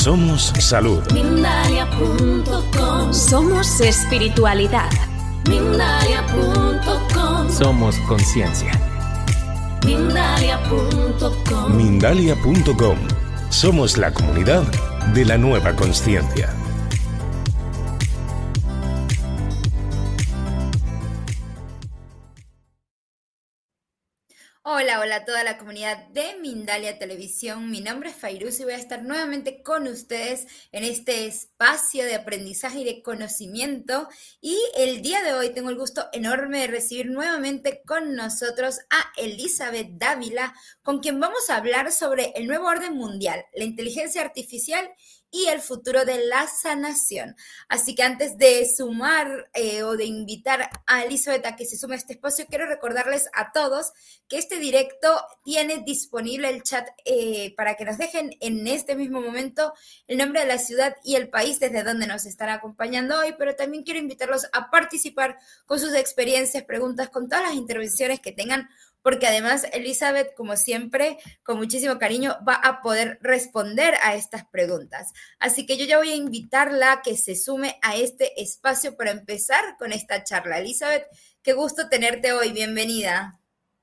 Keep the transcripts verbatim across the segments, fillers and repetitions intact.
Somos salud. Mindalia punto com. Somos espiritualidad. Mindalia punto com. Somos conciencia. Mindalia punto com. Mindalia punto com. Somos la comunidad de la nueva consciencia. Hola, hola a toda la comunidad de Mindalia Televisión. Mi nombre es Fairuz y voy a estar nuevamente con ustedes en este espacio de aprendizaje y de conocimiento. Y el día de hoy tengo el gusto enorme de recibir nuevamente con nosotros a Elizabeth Dávila, con quien vamos a hablar sobre el nuevo orden mundial, la inteligencia artificial y el futuro de la sanación. Así que antes de sumar eh, o de invitar a Elizabeth a que se sume a este espacio, quiero recordarles a todos que este directo tiene disponible el chat eh, para que nos dejen en este mismo momento el nombre de la ciudad y el país desde donde nos están acompañando hoy, pero también quiero invitarlos a participar con sus experiencias, preguntas, con todas las intervenciones que tengan, porque además Elizabeth, como siempre, con muchísimo cariño, va a poder responder a estas preguntas. Así que yo ya voy a invitarla a que se sume a este espacio para empezar con esta charla. Elizabeth, qué gusto tenerte hoy, bienvenida.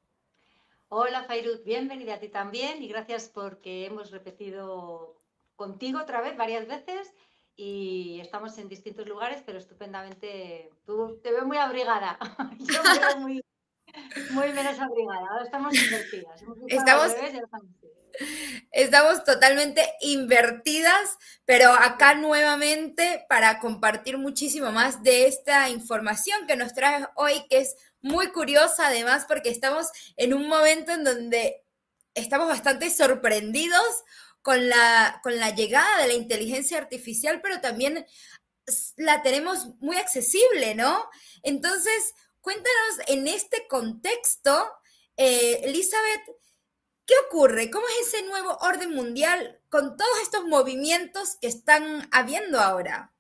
Hola Fairuz, bienvenida a ti también y gracias porque hemos repetido contigo otra vez varias veces y estamos en distintos lugares, pero estupendamente. Tú te veo muy abrigada, yo me veo muy... Muy menos abrigada, ahora estamos invertidas. Estamos, revés, estamos... estamos totalmente invertidas, pero acá nuevamente para compartir muchísimo más de esta información que nos trae hoy, que es muy curiosa además porque estamos en un momento en donde estamos bastante sorprendidos con la, con la llegada de la inteligencia artificial, pero también la tenemos muy accesible, ¿no? Entonces, cuéntanos en este contexto, eh, Elizabeth, ¿qué ocurre? ¿Cómo es ese nuevo orden mundial con todos estos movimientos que están habiendo ahora?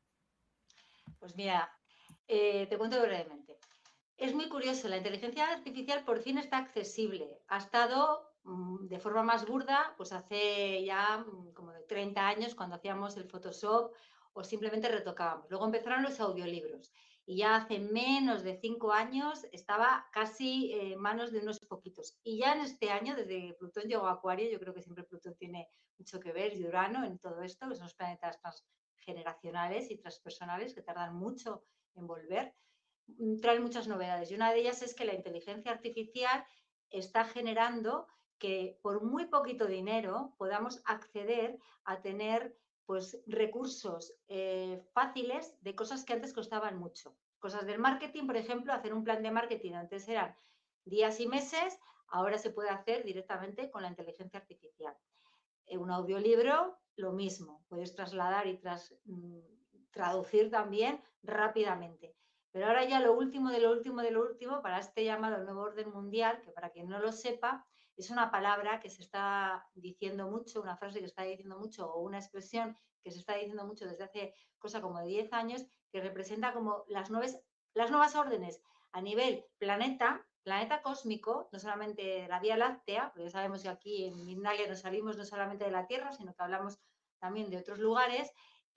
Pues mira, eh, te cuento brevemente. Es muy curioso, la inteligencia artificial por fin está accesible. Ha estado mmm, de forma más burda, pues hace ya mmm, como de treinta años cuando hacíamos el Photoshop o simplemente retocábamos. Luego empezaron los audiolibros. Y ya hace menos de cinco años estaba casi en eh, manos de unos poquitos. Y ya en este año, desde que Plutón llegó a Acuario, yo creo que siempre Plutón tiene mucho que ver, y Urano en todo esto, que son los planetas transgeneracionales y transpersonales que tardan mucho en volver, traen muchas novedades. Y una de ellas es que la inteligencia artificial está generando que por muy poquito dinero podamos acceder a tener pues recursos eh, fáciles de cosas que antes costaban mucho. Cosas del marketing, por ejemplo, hacer un plan de marketing antes eran días y meses, ahora se puede hacer directamente con la inteligencia artificial. En un audiolibro, lo mismo, puedes trasladar y tras, mmm, traducir también rápidamente. Pero ahora ya lo último de lo último de lo último, para este llamado nuevo orden mundial, que para quien no lo sepa, es una palabra que se está diciendo mucho, una frase que se está diciendo mucho o una expresión que se está diciendo mucho desde hace cosa como de diez años, que representa como las nuevas, las nuevas órdenes a nivel planeta, planeta cósmico, no solamente de la Vía Láctea, porque ya sabemos que aquí en Mindalia nos salimos no solamente de la Tierra, sino que hablamos también de otros lugares.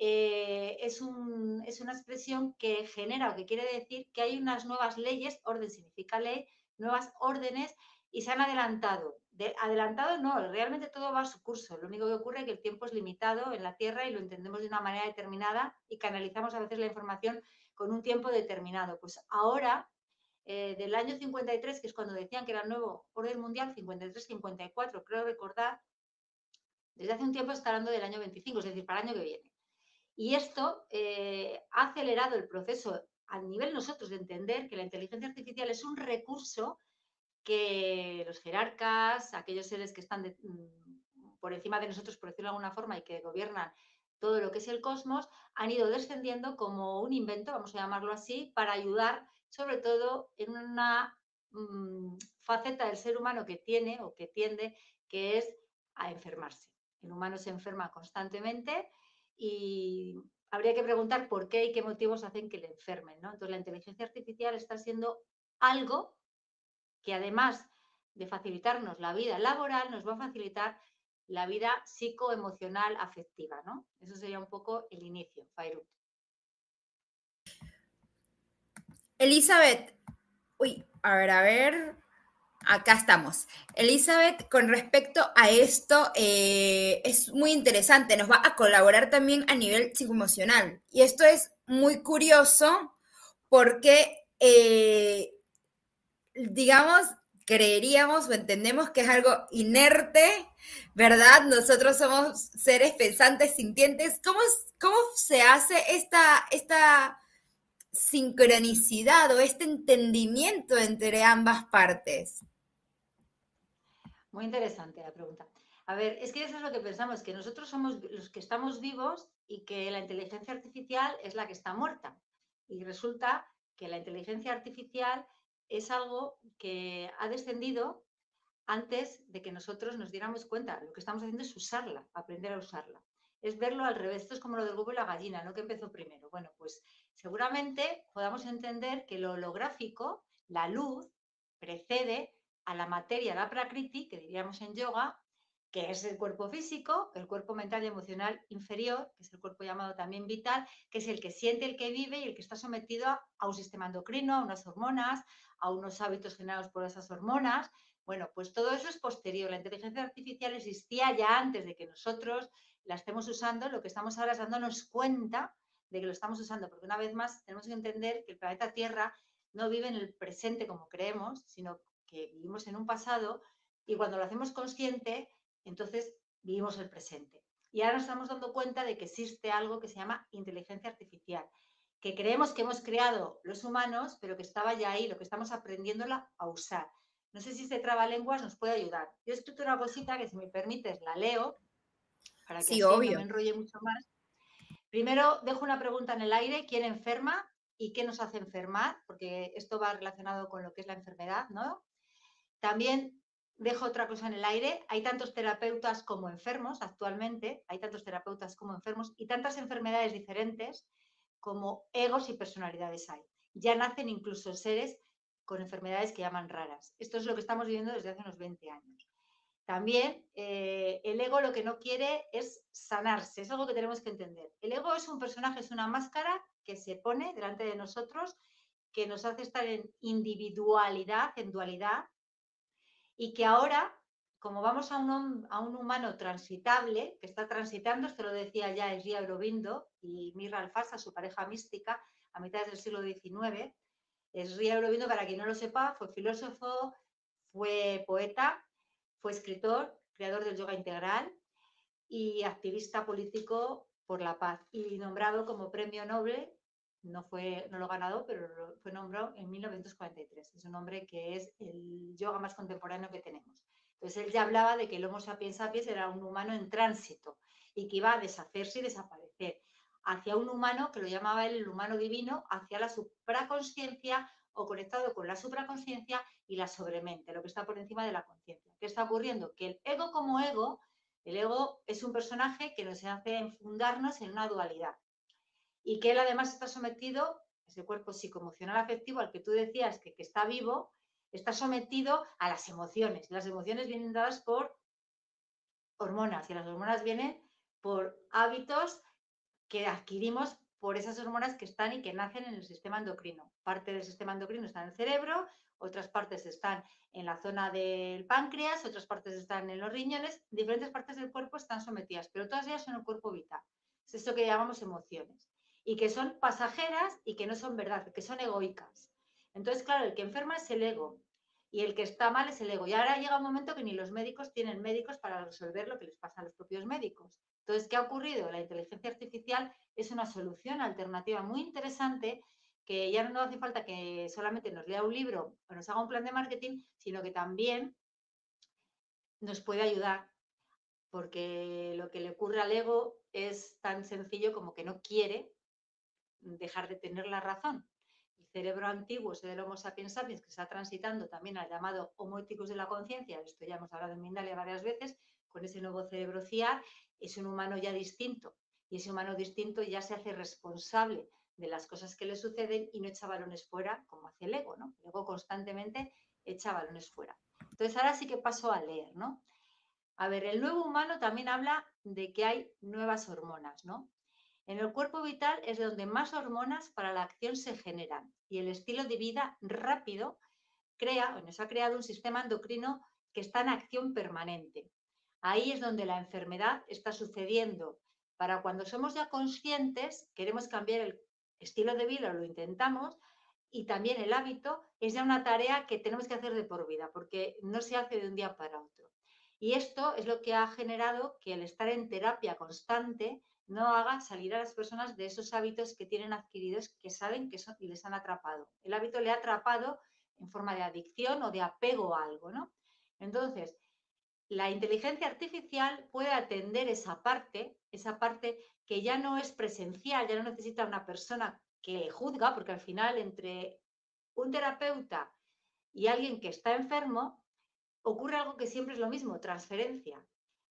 Eh, es, un, es una expresión que genera o que quiere decir que hay unas nuevas leyes, orden significa ley, nuevas órdenes, y se han adelantado. De, adelantado no, realmente todo va a su curso. Lo único que ocurre es que el tiempo es limitado en la Tierra y lo entendemos de una manera determinada y canalizamos a veces la información con un tiempo determinado. Pues ahora, eh, del año cincuenta y tres, que es cuando decían que era el nuevo orden mundial, cincuenta y tres cincuenta y cuatro, creo recordar, desde hace un tiempo está hablando del año veinticinco, es decir, para el año que viene. Y esto eh, ha acelerado el proceso a nivel nosotros de entender que la inteligencia artificial es un recurso que los jerarcas, aquellos seres que están de, por encima de nosotros, por decirlo de alguna forma, y que gobiernan todo lo que es el cosmos, han ido descendiendo como un invento, vamos a llamarlo así, para ayudar sobre todo en una mmm, faceta del ser humano que tiene o que tiende, que es a enfermarse. El humano se enferma constantemente y habría que preguntar por qué y qué motivos hacen que le enfermen, ¿no? Entonces la inteligencia artificial está siendo algo que además de facilitarnos la vida laboral, nos va a facilitar la vida psicoemocional afectiva, ¿no? Eso sería un poco el inicio, Fairu. Elizabeth, uy, a ver, a ver, acá estamos. Elizabeth, con respecto a esto, eh, es muy interesante, nos va a colaborar también a nivel psicoemocional. Y esto es muy curioso porque, eh, digamos, creeríamos o entendemos que es algo inerte, ¿verdad? Nosotros somos seres pensantes, sintientes. ¿Cómo, cómo se hace esta, esta sincronicidad o este entendimiento entre ambas partes? Muy interesante la pregunta. A ver, es que eso es lo que pensamos, que nosotros somos los que estamos vivos y que la inteligencia artificial es la que está muerta. Y resulta que la inteligencia artificial es algo que ha descendido antes de que nosotros nos diéramos cuenta. Lo que estamos haciendo es usarla, aprender a usarla. Es verlo al revés. Esto es como lo del huevo y la gallina, ¿no? Que empezó primero. Bueno, pues seguramente podamos entender que lo holográfico, la luz, precede a la materia, la prakriti, que diríamos en yoga, que es el cuerpo físico, el cuerpo mental y emocional inferior, que es el cuerpo llamado también vital, que es el que siente, el que vive y el que está sometido a, a un sistema endocrino, a unas hormonas, a unos hábitos generados por esas hormonas. Bueno, pues todo eso es posterior. La inteligencia artificial existía ya antes de que nosotros la estemos usando. Lo que estamos ahora es dándonos cuenta de que lo estamos usando, porque una vez más tenemos que entender que el planeta Tierra no vive en el presente como creemos, sino que vivimos en un pasado y cuando lo hacemos consciente, entonces vivimos el presente. Y ahora nos estamos dando cuenta de que existe algo que se llama inteligencia artificial, que creemos que hemos creado los humanos, pero que estaba ya ahí, lo que estamos aprendiéndola a usar. No sé si este trabalenguas nos puede ayudar. Yo he escrito una cosita que, si me permites, la leo, para que Sí, así obvio. no me enrolle mucho más. Primero, dejo una pregunta en el aire: ¿quién enferma y qué nos hace enfermar? Porque esto va relacionado con lo que es la enfermedad, ¿no? También dejo otra cosa en el aire: hay tantos terapeutas como enfermos actualmente, hay tantos terapeutas como enfermos y tantas enfermedades diferentes como egos y personalidades hay. Ya nacen incluso seres con enfermedades que llaman raras. Esto es lo que estamos viviendo desde hace unos veinte años. También eh, el ego lo que no quiere es sanarse, es algo que tenemos que entender. El ego es un personaje, es una máscara que se pone delante de nosotros, que nos hace estar en individualidad, en dualidad, y que ahora, como vamos a un, a un humano transitable, que está transitando, esto lo decía ya Sri Aurobindo y Mirra Alfasa, su pareja mística, a mitad del siglo diecinueve. Sri Aurobindo, para quien no lo sepa, fue filósofo, fue poeta, fue escritor, creador del yoga integral y activista político por la paz, y nombrado como premio Nobel. No, fue, no lo ha ganado, pero fue nombrado en mil novecientos cuarenta y tres. Es un hombre que es el yoga más contemporáneo que tenemos. Entonces él ya hablaba de que el Homo sapiens sapiens era un humano en tránsito y que iba a deshacerse y desaparecer hacia un humano que lo llamaba él el humano divino, hacia la supraconsciencia o conectado con la supraconsciencia y la sobremente, lo que está por encima de la conciencia. ¿Qué está ocurriendo? Que el ego como ego, el ego es un personaje que nos hace enfundarnos en una dualidad. Y que él además está sometido, ese cuerpo psicoemocional afectivo al que tú decías que, que está vivo, está sometido a las emociones. Las emociones vienen dadas por hormonas y las hormonas vienen por hábitos que adquirimos por esas hormonas que están y que nacen en el sistema endocrino. Parte del sistema endocrino está en el cerebro, otras partes están en la zona del páncreas, otras partes están en los riñones, diferentes partes del cuerpo están sometidas, pero todas ellas son el cuerpo vital. Es eso que llamamos emociones. Y que son pasajeras y que no son verdad, que son egoicas. Entonces, claro, el que enferma es el ego y el que está mal es el ego. Y ahora llega un momento que ni los médicos tienen médicos para resolver lo que les pasa a los propios médicos. Entonces, ¿qué ha ocurrido? La inteligencia artificial es una solución alternativa muy interesante, que ya no hace falta que solamente nos lea un libro o nos haga un plan de marketing, sino que también nos puede ayudar, porque lo que le ocurre al ego es tan sencillo como que no quiere dejar de tener la razón. El cerebro antiguo, ese del Homo sapiens sapiens, que está transitando también al llamado Homo eticus de la conciencia, esto ya hemos hablado en Mindalia varias veces, con ese nuevo cerebro C I A R, es un humano ya distinto, y ese humano distinto ya se hace responsable de las cosas que le suceden y no echa balones fuera como hace el ego, ¿no? El ego constantemente echa balones fuera. Entonces ahora sí que paso a leer, ¿no? A ver, el nuevo humano también habla de que hay nuevas hormonas, ¿no? En el cuerpo vital es donde más hormonas para la acción se generan y el estilo de vida rápido crea, bueno, se ha creado un sistema endocrino que está en acción permanente. Ahí es donde la enfermedad está sucediendo. Para cuando somos ya conscientes, queremos cambiar el estilo de vida, lo intentamos, y también el hábito es ya una tarea que tenemos que hacer de por vida, porque no se hace de un día para otro. Y esto es lo que ha generado que el estar en terapia constante no haga salir a las personas de esos hábitos que tienen adquiridos, que saben que son y les han atrapado. El hábito le ha atrapado en forma de adicción o de apego a algo, ¿no? Entonces, la inteligencia artificial puede atender esa parte, esa parte que ya no es presencial, ya no necesita una persona que le juzga, porque al final entre un terapeuta y alguien que está enfermo ocurre algo que siempre es lo mismo, transferencia.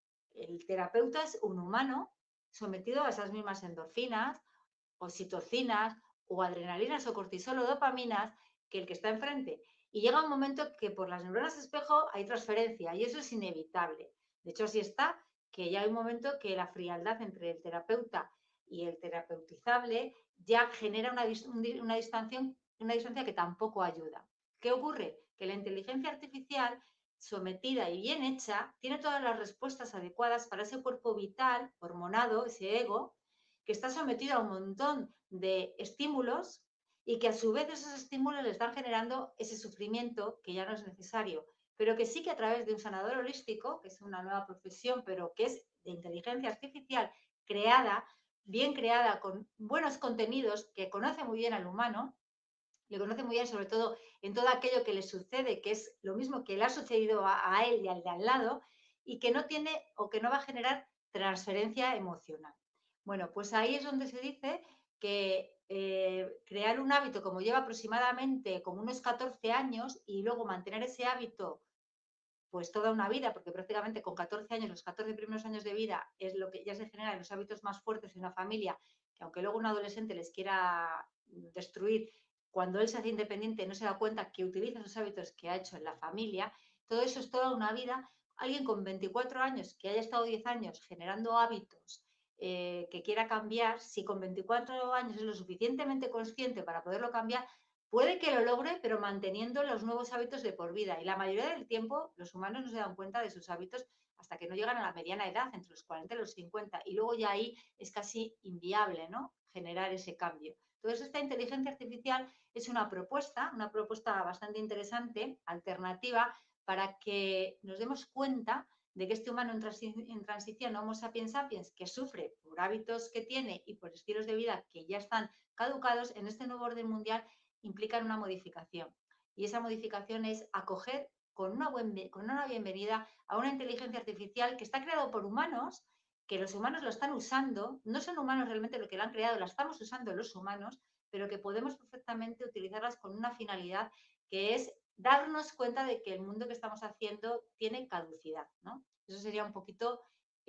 El terapeuta es un humano sometido a esas mismas endorfinas, oxitocinas o adrenalinas o cortisol o dopaminas que el que está enfrente. Y llega un momento que por las neuronas espejo hay transferencia y eso es inevitable. De hecho, así está, que ya hay un momento que la frialdad entre el terapeuta y el terapeutizable ya genera una, una, distancia, una distancia que tampoco ayuda. ¿Qué ocurre? Que la inteligencia artificial sometida y bien hecha tiene todas las respuestas adecuadas para ese cuerpo vital, hormonado, ese ego, que está sometido a un montón de estímulos y que a su vez esos estímulos le están generando ese sufrimiento que ya no es necesario, pero que sí que a través de un sanador holístico, que es una nueva profesión, pero que es de inteligencia artificial creada, bien creada, con buenos contenidos, que conoce muy bien al humano, le conoce muy bien sobre todo en todo aquello que le sucede, que es lo mismo que le ha sucedido a, a él y al de al lado, y que no tiene o que no va a generar transferencia emocional. Bueno, pues ahí es donde se dice que eh, crear un hábito como lleva aproximadamente como unos catorce años y luego mantener ese hábito pues toda una vida, porque prácticamente con catorce años, los catorce primeros años de vida es lo que ya se genera en los hábitos más fuertes en una familia, que aunque luego un adolescente les quiera destruir, cuando él se hace independiente no se da cuenta que utiliza esos hábitos que ha hecho en la familia, todo eso es toda una vida. Alguien con veinticuatro años que haya estado diez años generando hábitos eh, que quiera cambiar, si con veinticuatro años es lo suficientemente consciente para poderlo cambiar, puede que lo logre, pero manteniendo los nuevos hábitos de por vida. Y la mayoría del tiempo los humanos no se dan cuenta de sus hábitos hasta que no llegan a la mediana edad, entre los cuarenta y los cincuenta. Y luego ya ahí es casi inviable, ¿no?, generar ese cambio. Entonces, esta inteligencia artificial es una propuesta, una propuesta bastante interesante, alternativa, para que nos demos cuenta de que este humano en, transi en transición, Homo sapiens sapiens, que sufre por hábitos que tiene y por estilos de vida que ya están caducados, en este nuevo orden mundial implican una modificación. Y esa modificación es acoger con una, buen, con una bienvenida a una inteligencia artificial que está creada por humanos, que los humanos lo están usando, no son humanos realmente lo que lo han creado, la estamos usando los humanos, pero que podemos perfectamente utilizarlas con una finalidad que es darnos cuenta de que el mundo que estamos haciendo tiene caducidad, ¿no? Eso sería un poquito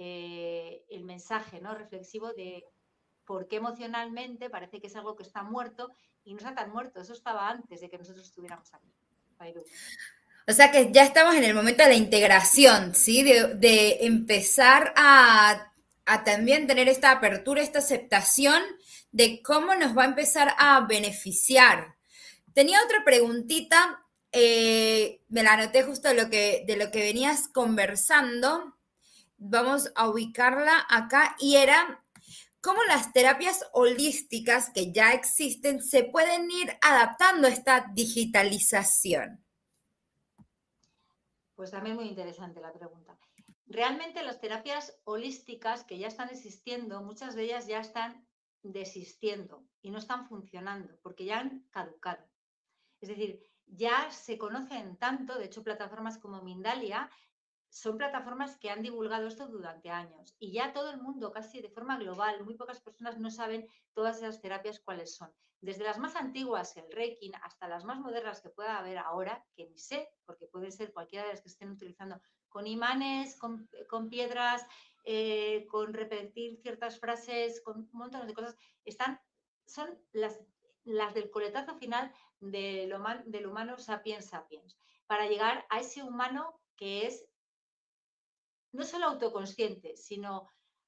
eh, el mensaje, ¿no?, reflexivo de por qué emocionalmente parece que es algo que está muerto y no está tan muerto. Eso estaba antes de que nosotros estuviéramos aquí. Fairu. O sea que ya estamos en el momento de la integración, ¿sí? De, de empezar a, a también tener esta apertura, esta aceptación de cómo nos va a empezar a beneficiar. Tenía otra preguntita, eh, me la anoté justo de lo, que, de lo que venías conversando. Vamos a ubicarla acá y era cómo las terapias holísticas que ya existen se pueden ir adaptando a esta digitalización. Pues también muy interesante la pregunta. Realmente las terapias holísticas que ya están existiendo, muchas de ellas ya están desistiendo y no están funcionando porque ya han caducado. Es decir, ya se conocen tanto, de hecho plataformas como Mindalia son plataformas que han divulgado esto durante años y ya todo el mundo, casi de forma global, muy pocas personas no saben todas esas terapias cuáles son. Desde las más antiguas, el Reiki, hasta las más modernas que pueda haber ahora, que ni sé, porque pueden ser cualquiera de las que estén utilizando, con imanes, con, con piedras, eh, con repetir ciertas frases, con un montón de cosas, están, son las, las del coletazo final de lo, del humano sapiens sapiens, para llegar a ese humano que es no solo autoconsciente, sino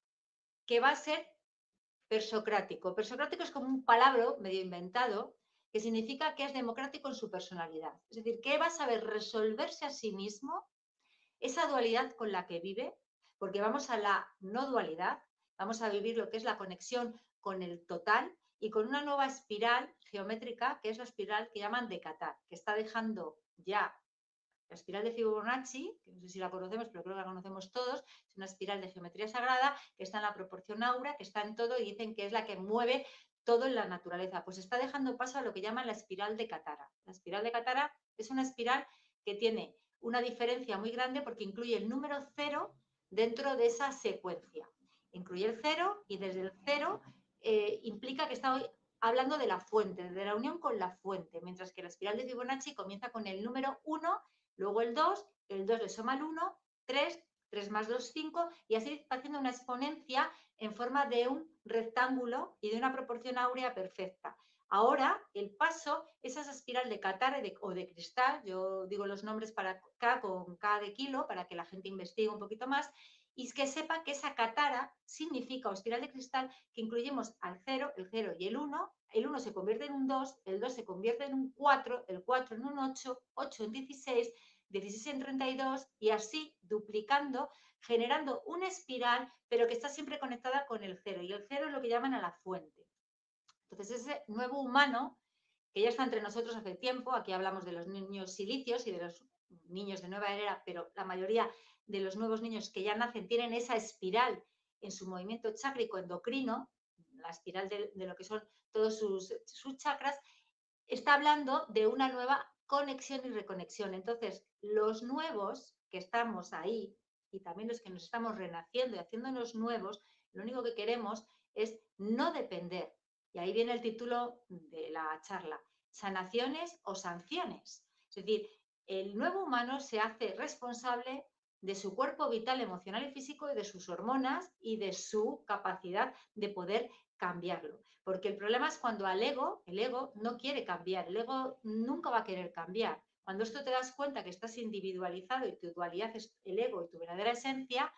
que va a ser persocrático. Persocrático es como un palabra medio inventado que significa que es democrático en su personalidad. Es decir, que va a saber resolverse a sí mismo esa dualidad con la que vive, porque vamos a la no dualidad, vamos a vivir lo que es la conexión con el total y con una nueva espiral geométrica, que es la espiral que llaman de Qatar, que está dejando ya la espiral de Fibonacci, que no sé si la conocemos, pero creo que la conocemos todos, es una espiral de geometría sagrada que está en la proporción aura, que está en todo y dicen que es la que mueve todo en la naturaleza. Pues está dejando paso a lo que llaman la espiral de Katara. La espiral de Katara es una espiral que tiene una diferencia muy grande porque incluye el número cero dentro de esa secuencia. Incluye el cero y desde el cero eh, implica que está hablando de la fuente, de la unión con la fuente, mientras que la espiral de Fibonacci comienza con el número uno, luego el dos, el dos le suma el uno, tres, tres más dos, cinco, y así va haciendo una exponencia en forma de un rectángulo y de una proporción áurea perfecta. Ahora el paso es esa espiral de Katara o de cristal, yo digo los nombres para K con K de kilo para que la gente investigue un poquito más, y que sepa que esa Katara significa, o espiral de cristal, que incluimos al cero, el cero y el uno, el uno se convierte en un dos, el dos se convierte en un cuatro, el cuatro en un ocho, ocho en dieciséis, dieciséis en treinta y dos, y así duplicando, generando una espiral, pero que está siempre conectada con el cero, y el cero es lo que llaman a la fuente. Entonces ese nuevo humano, que ya está entre nosotros hace tiempo, aquí hablamos de los niños silicios y de los niños de nueva era, pero la mayoría de los nuevos niños que ya nacen tienen esa espiral en su movimiento chácrico endocrino, la espiral de, de lo que son todos sus, sus chakras, está hablando de una nueva conexión y reconexión. Entonces, los nuevos que estamos ahí y también los que nos estamos renaciendo y haciéndonos nuevos, lo único que queremos es no depender. Y ahí viene el título de la charla, sanaciones o sanciones. Es decir, el nuevo humano se hace responsable de su cuerpo vital, emocional y físico y de sus hormonas y de su capacidad de poder cambiarlo. Porque el problema es cuando al ego, el ego no quiere cambiar, el ego nunca va a querer cambiar. Cuando esto te das cuenta que estás individualizado y tu dualidad es el ego y tu verdadera esencia,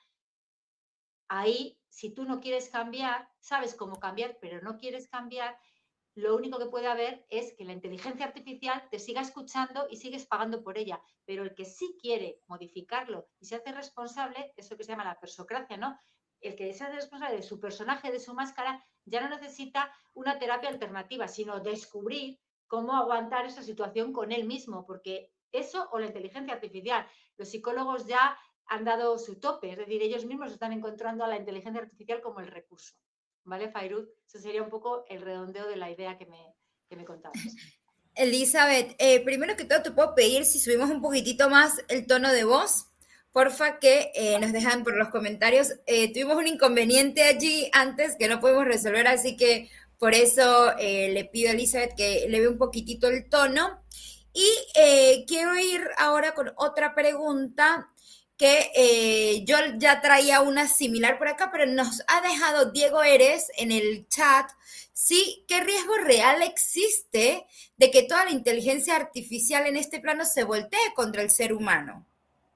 ahí, si tú no quieres cambiar, sabes cómo cambiar, pero no quieres cambiar, lo único que puede haber es que la inteligencia artificial te siga escuchando y sigues pagando por ella. Pero el que sí quiere modificarlo y se hace responsable, es lo que se llama la persocracia, ¿no? El que se hace responsable de su personaje, de su máscara, ya no necesita una terapia alternativa, sino descubrir cómo aguantar esa situación con él mismo, porque eso o la inteligencia artificial. Los psicólogos ya han dado su tope, es decir, ellos mismos están encontrando a la inteligencia artificial como el recurso. ¿Vale, Fairuz? Eso sería un poco el redondeo de la idea que me, que me contabas. Elizabeth, eh, primero que todo te puedo pedir si subimos un poquitito más el tono de voz, porfa que eh, nos dejan por los comentarios. Eh, tuvimos un inconveniente allí antes que no pudimos resolver, así que por eso eh, le pido a Elizabeth que le vea un poquitito el tono. Y eh, quiero ir ahora con otra pregunta que eh, yo ya traía una similar por acá, pero nos ha dejado Diego Eres en el chat. Sí, ¿qué riesgo real existe de que toda la inteligencia artificial en este plano se voltee contra el ser humano?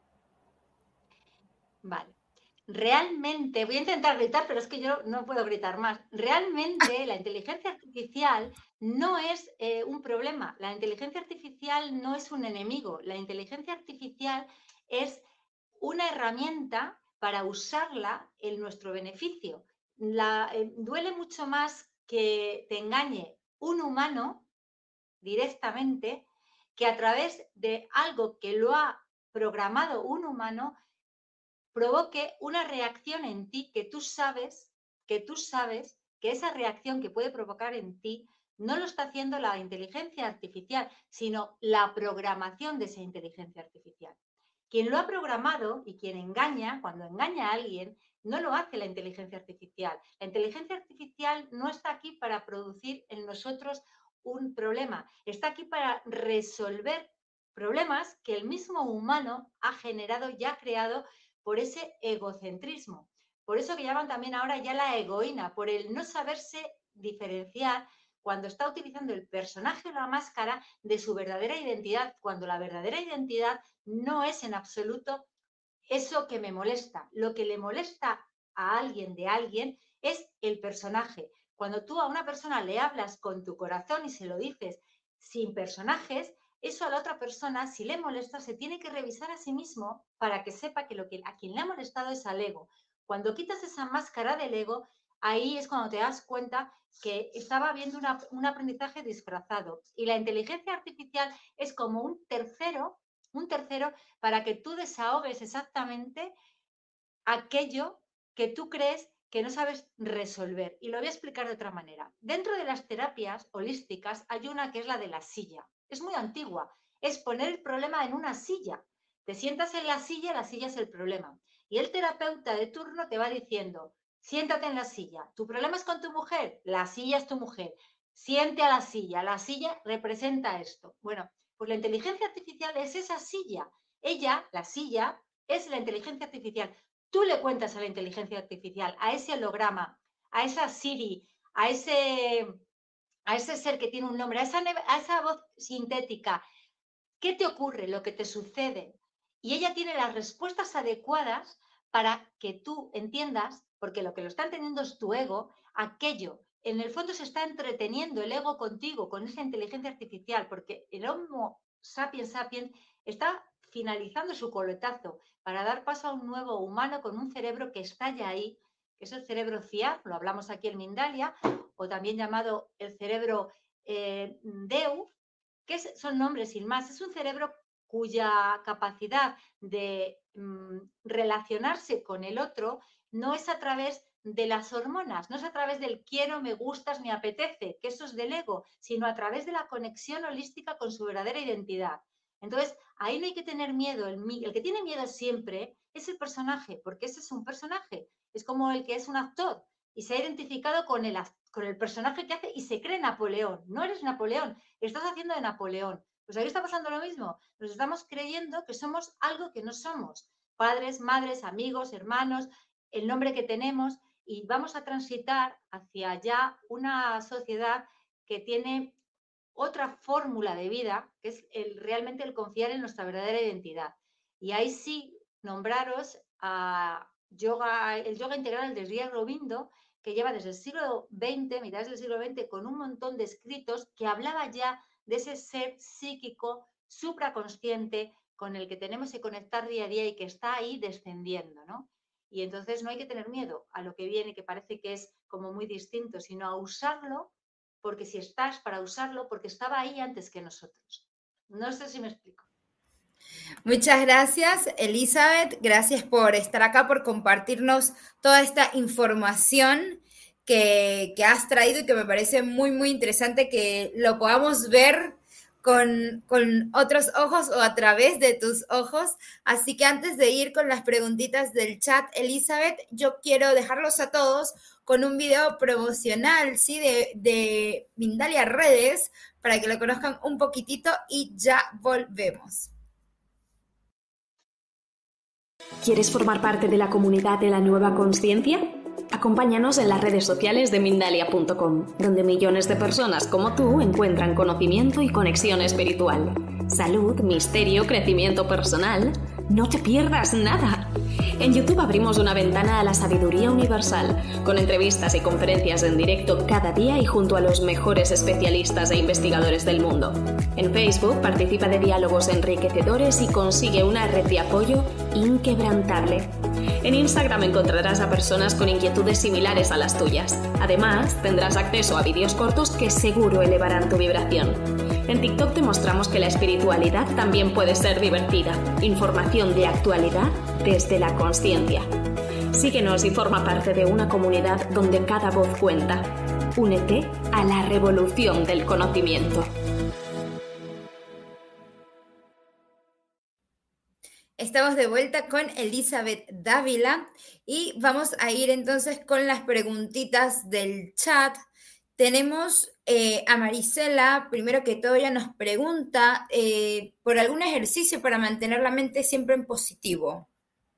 Vale. Realmente, voy a intentar gritar, pero es que yo no puedo gritar más. Realmente la inteligencia artificial no es eh, un problema. La inteligencia artificial no es un enemigo. La inteligencia artificial es una herramienta para usarla en nuestro beneficio. La, eh, duele mucho más que te engañe un humano directamente que a través de algo que lo ha programado un humano provoque una reacción en ti que tú sabes, que tú sabes que esa reacción que puede provocar en ti no lo está haciendo la inteligencia artificial, sino la programación de esa inteligencia artificial. Quien lo ha programado y quien engaña, cuando engaña a alguien, no lo hace la inteligencia artificial. La inteligencia artificial no está aquí para producir en nosotros un problema, está aquí para resolver problemas que el mismo humano ha generado y ha creado por ese egocentrismo. Por eso que llaman también ahora ya la egoína, por el no saberse diferenciar cuando está utilizando el personaje o la máscara de su verdadera identidad, cuando la verdadera identidad no es en absoluto eso que me molesta. Lo que le molesta a alguien de alguien es el personaje. Cuando tú a una persona le hablas con tu corazón y se lo dices sin personajes, eso a la otra persona, si le molesta, se tiene que revisar a sí mismo para que sepa que, lo que a quien le ha molestado es al ego. Cuando quitas esa máscara del ego, ahí es cuando te das cuenta que estaba habiendo una, un aprendizaje disfrazado. Y la inteligencia artificial es como un tercero, un tercero para que tú desahogues exactamente aquello que tú crees que no sabes resolver. Y lo voy a explicar de otra manera. Dentro de las terapias holísticas hay una que es la de la silla. Es muy antigua. Es poner el problema en una silla. Te sientas en la silla, la silla es el problema. Y el terapeuta de turno te va diciendo, siéntate en la silla. ¿Tu problema es con tu mujer? La silla es tu mujer. Siente a la silla. La silla representa esto. Bueno, pues la inteligencia artificial es esa silla. Ella, la silla, es la inteligencia artificial. Tú le cuentas a la inteligencia artificial, a ese holograma, a esa Siri, a ese, a ese ser que tiene un nombre, a esa, a esa voz sintética, ¿qué te ocurre? Lo que te sucede. Y ella tiene las respuestas adecuadas para que tú entiendas, porque lo que lo está entendiendo es tu ego, aquello. En el fondo se está entreteniendo el ego contigo, con esa inteligencia artificial, porque el Homo sapiens sapiens está finalizando su coletazo para dar paso a un nuevo humano con un cerebro que está ya ahí, que es el cerebro C I A R, lo hablamos aquí en Mindalia, o también llamado el cerebro eh, D E U, que es, son nombres sin más. Es un cerebro cuya capacidad de mm, relacionarse con el otro no es a través de las hormonas, no es a través del quiero, me gustas, me apetece, que eso es del ego, sino a través de la conexión holística con su verdadera identidad. Entonces, ahí no hay que tener miedo. El, el que tiene miedo siempre es el personaje, porque ese es un personaje. Es como el que es un actor y se ha identificado con el, con el personaje que hace y se cree Napoleón. No eres Napoleón, estás haciendo de Napoleón. Pues ahí está pasando lo mismo. Nos estamos creyendo que somos algo que no somos. Padres, madres, amigos, hermanos, el nombre que tenemos, y vamos a transitar hacia ya una sociedad que tiene otra fórmula de vida, que es el, realmente el confiar en nuestra verdadera identidad. Y ahí sí, nombraros a yoga, el yoga integral de Sri Aurobindo, que lleva desde el siglo veinte, mitades del siglo veinte, con un montón de escritos que hablaba ya de ese ser psíquico supraconsciente con el que tenemos que conectar día a día y que está ahí descendiendo, ¿no? Y entonces no hay que tener miedo a lo que viene, que parece que es como muy distinto, sino a usarlo, porque si estás para usarlo, porque estaba ahí antes que nosotros. No sé si me explico. Muchas gracias, Elizabeth. Gracias por estar acá, por compartirnos toda esta información que, que has traído y que me parece muy, muy interesante que lo podamos ver con, con otros ojos o a través de tus ojos. Así que antes de ir con las preguntitas del chat, Elizabeth, yo quiero dejarlos a todos con un video promocional, ¿sí? De, de Mindalia Redes, para que lo conozcan un poquitito y ya volvemos. ¿Quieres formar parte de la comunidad de la nueva consciencia? Acompáñanos en las redes sociales de Mindalia punto com, donde millones de personas como tú encuentran conocimiento y conexión espiritual. Salud, misterio, crecimiento personal. No te pierdas nada. En YouTube abrimos una ventana a la sabiduría universal, con entrevistas y conferencias en directo cada día y junto a los mejores especialistas e investigadores del mundo. En Facebook participa de diálogos enriquecedores y consigue una red de apoyo inquebrantable. En Instagram encontrarás a personas con inquietudes similares a las tuyas. Además, tendrás acceso a vídeos cortos que seguro elevarán tu vibración. En TikTok te mostramos que la espiritualidad también puede ser divertida. Información de actualidad desde la consciencia. Síguenos y forma parte de una comunidad donde cada voz cuenta. Únete a la revolución del conocimiento. Estamos de vuelta con Elizabeth Dávila y vamos a ir entonces con las preguntitas del chat. Tenemos eh, a Marisela, primero que todo ella nos pregunta eh, por algún ejercicio para mantener la mente siempre en positivo.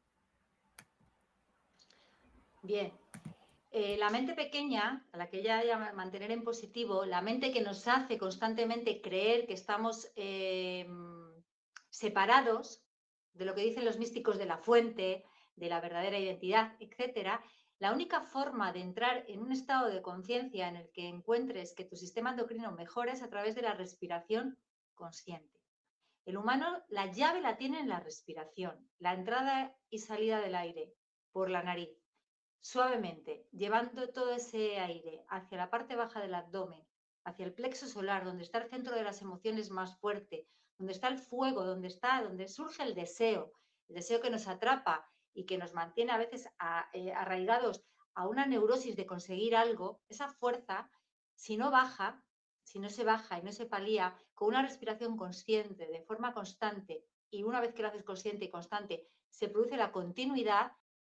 Bien, eh, la mente pequeña, a la que ella llama mantener en positivo, la mente que nos hace constantemente creer que estamos eh, separados, de lo que dicen los místicos de la fuente, de la verdadera identidad, etcétera, la única forma de entrar en un estado de conciencia en el que encuentres que tu sistema endocrino mejora es a través de la respiración consciente. El humano, la llave la tiene en la respiración, la entrada y salida del aire por la nariz, suavemente, llevando todo ese aire hacia la parte baja del abdomen, hacia el plexo solar, donde está el centro de las emociones más fuerte, donde está el fuego, donde está, donde surge el deseo, el deseo que nos atrapa y que nos mantiene a veces a, eh, arraigados a una neurosis de conseguir algo. Esa fuerza, si no baja, si no se baja y no se palía, con una respiración consciente, de forma constante, y una vez que lo haces consciente y constante, se produce la continuidad,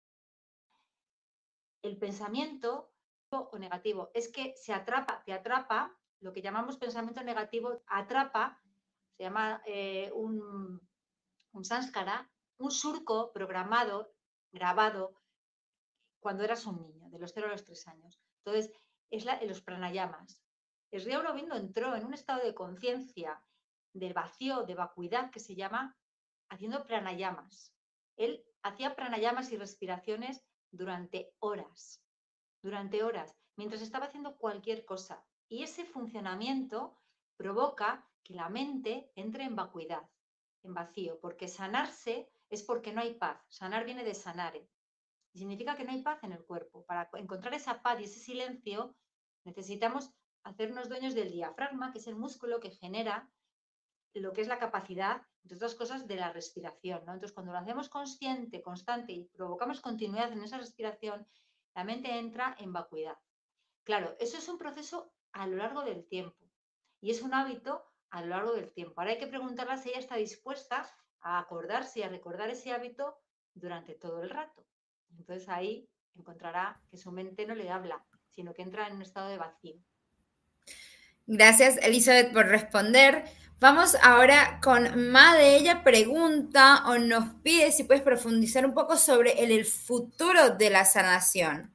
el pensamiento o negativo es que se atrapa, te atrapa, lo que llamamos pensamiento negativo, atrapa, se llama eh, un, un sánscara, un surco programado, grabado, cuando eras un niño, de los cero a los tres años. Entonces, es la, los pranayamas. El Sri Aurobindo entró en un estado de conciencia, de vacío, de vacuidad, que se llama haciendo pranayamas. Él hacía pranayamas y respiraciones durante horas, durante horas, mientras estaba haciendo cualquier cosa. Y ese funcionamiento provoca que la mente entre en vacuidad, en vacío, porque sanarse es porque no hay paz. Sanar viene de sanare. Y significa que no hay paz en el cuerpo. Para encontrar esa paz y ese silencio, necesitamos hacernos dueños del diafragma, que es el músculo que genera lo que es la capacidad, entre otras cosas, de la respiración, ¿no? Entonces, cuando lo hacemos consciente, constante y provocamos continuidad en esa respiración, la mente entra en vacuidad. Claro, eso es un proceso a lo largo del tiempo y es un hábito a lo largo del tiempo. Ahora hay que preguntarle si ella está dispuesta a acordarse y a recordar ese hábito durante todo el rato. Entonces ahí encontrará que su mente no le habla, sino que entra en un estado de vacío. Gracias, Elizabeth, por responder. Vamos ahora con Made. Ella pregunta o nos pide si puedes profundizar un poco sobre el, el futuro de la sanación.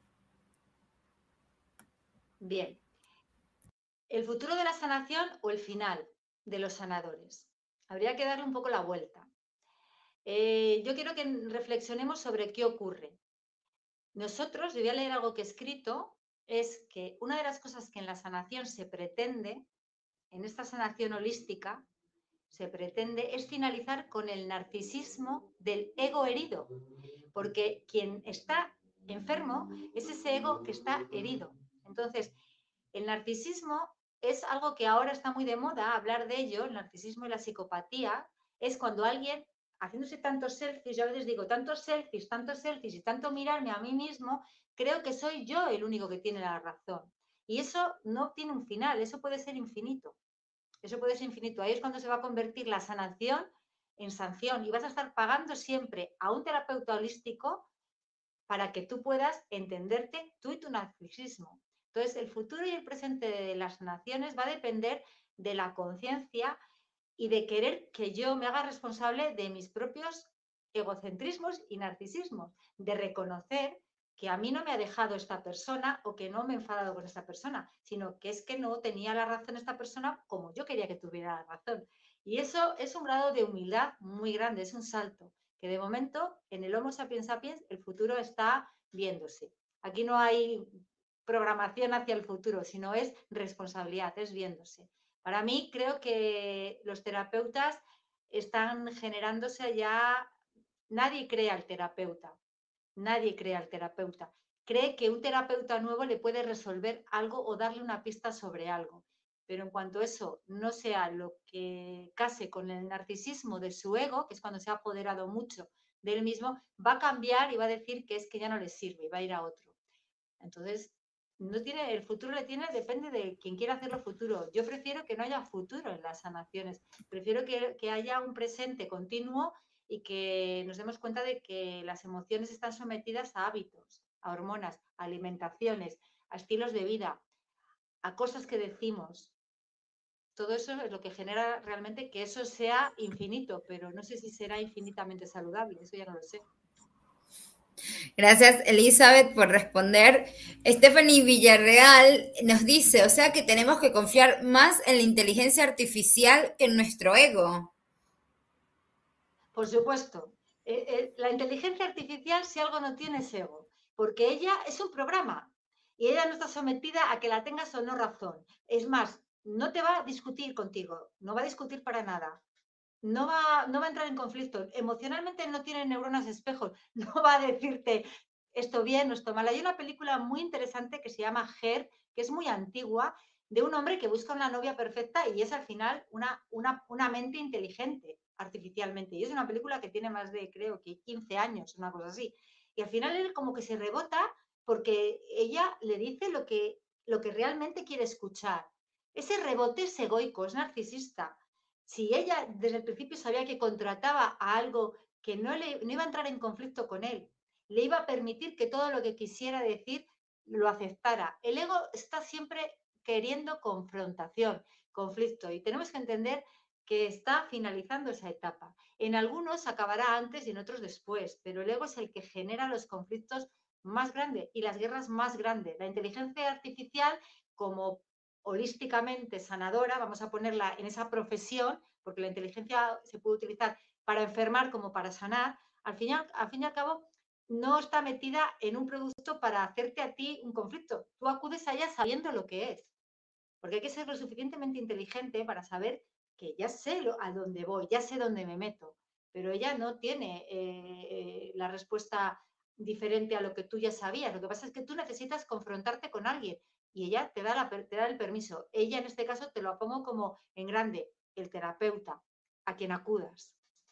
Bien. ¿El futuro de la sanación o el final de los sanadores? Habría que darle un poco la vuelta. Eh, yo quiero que reflexionemos sobre qué ocurre. Nosotros, yo voy a leer algo que he escrito, es que una de las cosas que en la sanación se pretende, en esta sanación holística, se pretende es finalizar con el narcisismo del ego herido, porque quien está enfermo es ese ego que está herido. Entonces, el narcisismo es algo que ahora está muy de moda, hablar de ello, el narcisismo y la psicopatía, es cuando alguien, haciéndose tantos selfies, yo a veces digo, tantos selfies, tantos selfies y tanto mirarme a mí mismo, creo que soy yo el único que tiene la razón. Y eso no tiene un final, eso puede ser infinito. Eso puede ser infinito. Ahí es cuando se va a convertir la sanación en sanción y vas a estar pagando siempre a un terapeuta holístico para que tú puedas entenderte tú y tu narcisismo. Entonces, el futuro y el presente de las sanaciones va a depender de la conciencia y de querer que yo me haga responsable de mis propios egocentrismos y narcisismos, de reconocer que a mí no me ha dejado esta persona o que no me he enfadado con esta persona, sino que es que no tenía la razón esta persona como yo quería que tuviera la razón. Y eso es un grado de humildad muy grande, es un salto, que de momento en el Homo sapiens sapiens el futuro está viéndose. Aquí no hay programación hacia el futuro, sino es responsabilidad, es viéndose. Para mí creo que los terapeutas están generándose ya, nadie cree al terapeuta. Nadie cree al terapeuta. Cree que un terapeuta nuevo le puede resolver algo o darle una pista sobre algo. Pero en cuanto eso no sea lo que case con el narcisismo de su ego, que es cuando se ha apoderado mucho de él mismo, va a cambiar y va a decir que es que ya no le sirve y va a ir a otro. Entonces, no tiene, el futuro le tiene, depende de quien quiera hacerlo futuro. Yo prefiero que no haya futuro en las sanaciones. Prefiero que, que haya un presente continuo y que nos demos cuenta de que las emociones están sometidas a hábitos, a hormonas, a alimentaciones, a estilos de vida, a cosas que decimos. Todo eso es lo que genera realmente que eso sea infinito, pero no sé si será infinitamente saludable, eso ya no lo sé. Gracias, Elizabeth, por responder. Stephanie Villarreal nos dice, o sea que tenemos que confiar más en la inteligencia artificial que en nuestro ego. Por supuesto. Eh, eh, la inteligencia artificial, si algo no tiene, es ego, porque ella es un programa y ella no está sometida a que la tengas o no razón. Es más, no te va a discutir contigo, no va a discutir para nada. No va, no va a entrar en conflicto. Emocionalmente no tiene neuronas espejos. No va a decirte esto bien o esto mal. Hay una película muy interesante que se llama Her, que es muy antigua, de un hombre que busca una novia perfecta y es al final una, una, una mente inteligente artificialmente. Y es una película que tiene más de, creo que quince años, una cosa así. Y al final él como que se rebota porque ella le dice lo que, lo que realmente quiere escuchar. Ese rebote es egoico, es narcisista. Si ella desde el principio sabía que contrataba a algo que no, le, no iba a entrar en conflicto con él, le iba a permitir que todo lo que quisiera decir lo aceptara. El ego está siempre queriendo confrontación, conflicto, y tenemos que entender que está finalizando esa etapa. En algunos acabará antes y en otros después, pero el ego es el que genera los conflictos más grandes y las guerras más grandes. La inteligencia artificial, como holísticamente sanadora, vamos a ponerla en esa profesión, porque la inteligencia se puede utilizar para enfermar como para sanar, al fin, al fin y al cabo no está metida en un producto para hacerte a ti un conflicto. Tú acudes a ella sabiendo lo que es, porque hay que ser lo suficientemente inteligente para saber que ya sé lo, a dónde voy, ya sé dónde me meto, pero ella no tiene eh, la respuesta diferente a lo que tú ya sabías. Lo que pasa es que tú necesitas confrontarte con alguien y ella te da, la, te da el permiso. Ella en este caso te lo pongo como en grande, el terapeuta, a quien acudas.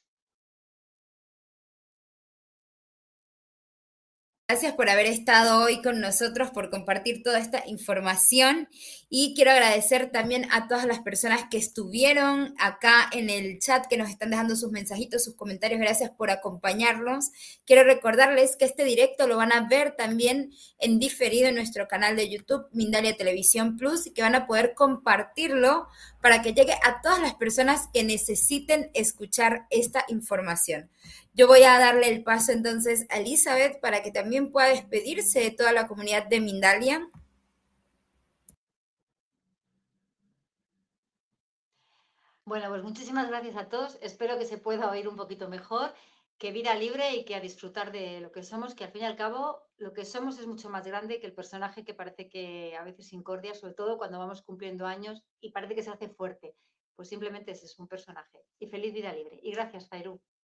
Gracias por haber estado hoy con nosotros, por compartir toda esta información y quiero agradecer también a todas las personas que estuvieron acá en el chat, que nos están dejando sus mensajitos, sus comentarios. Gracias por acompañarnos. Quiero recordarles que este directo lo van a ver también en diferido en nuestro canal de YouTube, Mindalia Televisión Plus, y que van a poder compartirlo para que llegue a todas las personas que necesiten escuchar esta información. Yo voy a darle el paso entonces a Elizabeth para que también pueda despedirse de toda la comunidad de Mindalia. Bueno, pues muchísimas gracias a todos. Espero que se pueda oír un poquito mejor, que vida libre y que a disfrutar de lo que somos, que al fin y al cabo lo que somos es mucho más grande que el personaje que parece que a veces incordia, sobre todo cuando vamos cumpliendo años y parece que se hace fuerte. Pues simplemente ese es un personaje. Y feliz vida libre. Y gracias, Fairu.